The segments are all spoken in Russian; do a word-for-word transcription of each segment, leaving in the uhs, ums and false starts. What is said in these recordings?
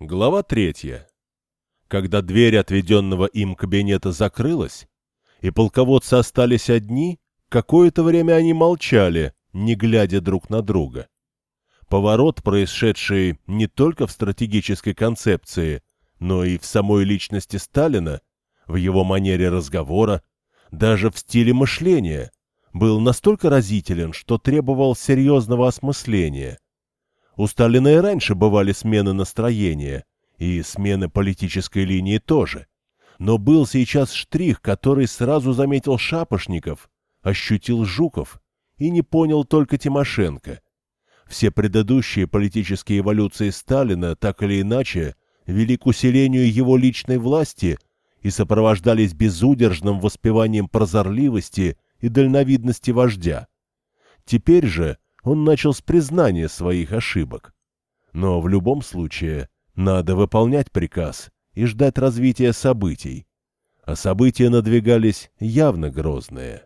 Глава третья. Когда дверь отведенного им кабинета закрылась, и полководцы остались одни, какое-то время они молчали, не глядя друг на друга. Поворот, происшедший не только в стратегической концепции, но и в самой личности Сталина, в его манере разговора, даже в стиле мышления, был настолько разителен, что требовал серьезного осмысления. У Сталина и раньше бывали смены настроения, и смены политической линии тоже. Но был сейчас штрих, который сразу заметил Шапошников, ощутил Жуков и не понял только Тимошенко. Все предыдущие политические эволюции Сталина так или иначе вели к усилению его личной власти и сопровождались безудержным воспеванием прозорливости и дальновидности вождя. Теперь же он начал с признания своих ошибок. Но в любом случае надо выполнять приказ и ждать развития событий. А события надвигались явно грозные.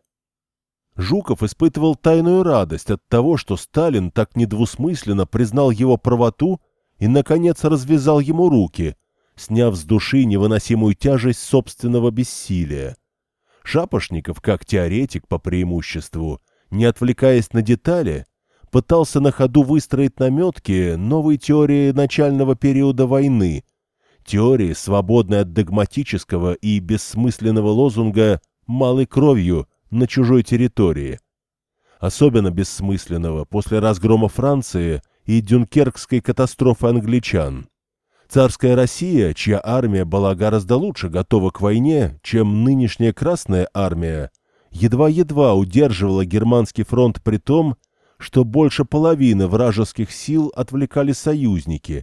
Жуков испытывал тайную радость от того, что Сталин так недвусмысленно признал его правоту и, наконец, развязал ему руки, сняв с души невыносимую тяжесть собственного бессилия. Шапошников, как теоретик по преимуществу, не отвлекаясь на детали, пытался на ходу выстроить наметки новой теории начального периода войны, теории, свободной от догматического и бессмысленного лозунга «малой кровью» на чужой территории. Особенно бессмысленного после разгрома Франции и дюнкеркской катастрофы англичан. Царская Россия, чья армия была гораздо лучше готова к войне, чем нынешняя Красная армия, едва-едва удерживала германский фронт при том, что больше половины вражеских сил отвлекали союзники.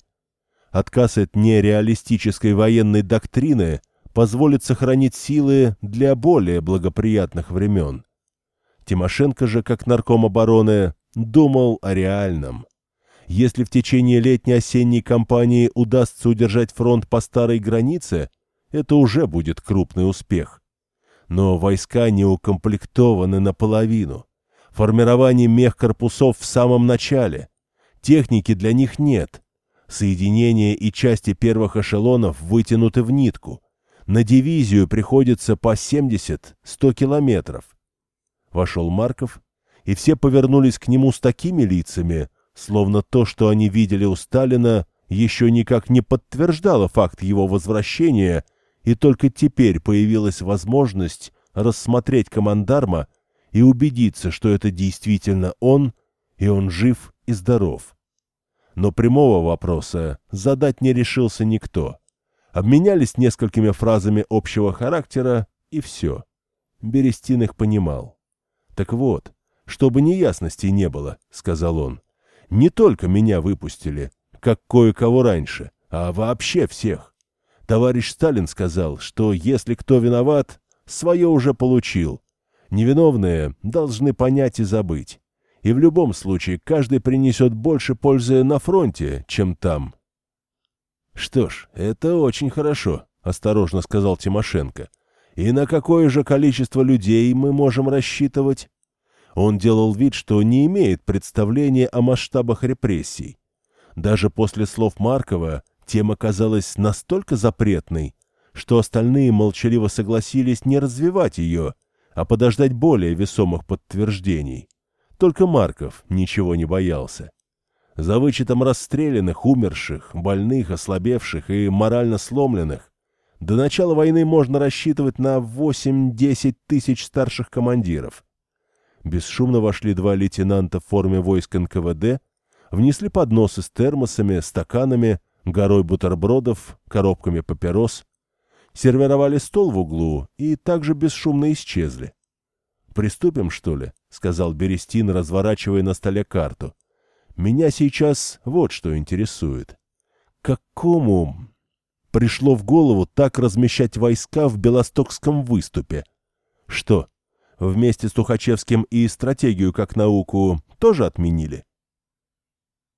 Отказ от нереалистической военной доктрины позволит сохранить силы для более благоприятных времен. Тимошенко же, как нарком обороны, думал о реальном. Если в течение летней-осенней кампании удастся удержать фронт по старой границе, это уже будет крупный успех. Но войска не укомплектованы наполовину. Формирование мехкорпусов в самом начале. Техники для них нет. Соединения и части первых эшелонов вытянуты в нитку. На дивизию приходится по семьдесят-сто километров. Вошел Марков, и все повернулись к нему с такими лицами, словно то, что они видели у Сталина, еще никак не подтверждало факт его возвращения, и только теперь появилась возможность рассмотреть командарма и убедиться, что это действительно он, и он жив и здоров. Но прямого вопроса задать не решился никто. Обменялись несколькими фразами общего характера, и все. Берестин их понимал. «Так вот, чтобы неясностей не было», — сказал он, — «не только меня выпустили, как кое-кого раньше, а вообще всех. Товарищ Сталин сказал, что если кто виноват, свое уже получил. Невиновные должны понять и забыть. И в любом случае каждый принесет больше пользы на фронте, чем там». «Что ж, это очень хорошо», — осторожно сказал Тимошенко. «И на какое же количество людей мы можем рассчитывать?» Он делал вид, что не имеет представления о масштабах репрессий. Даже после слов Маркова тема казалась настолько запретной, что остальные молчаливо согласились не развивать ее, а подождать более весомых подтверждений. Только Марков ничего не боялся. За вычетом расстрелянных, умерших, больных, ослабевших и морально сломленных, до начала войны можно рассчитывать на восемь-десять тысяч старших командиров. Бесшумно вошли два лейтенанта в форме войск эн ка вэ дэ, внесли подносы с термосами, стаканами, горой бутербродов, коробками папирос, сервировали стол в углу и также бесшумно исчезли. «Приступим, что ли?» — сказал Берестин, разворачивая на столе карту. «Меня сейчас вот что интересует. Какому пришло в голову так размещать войска в Белостокском выступе? Что, вместе с Тухачевским и стратегию как науку тоже отменили?»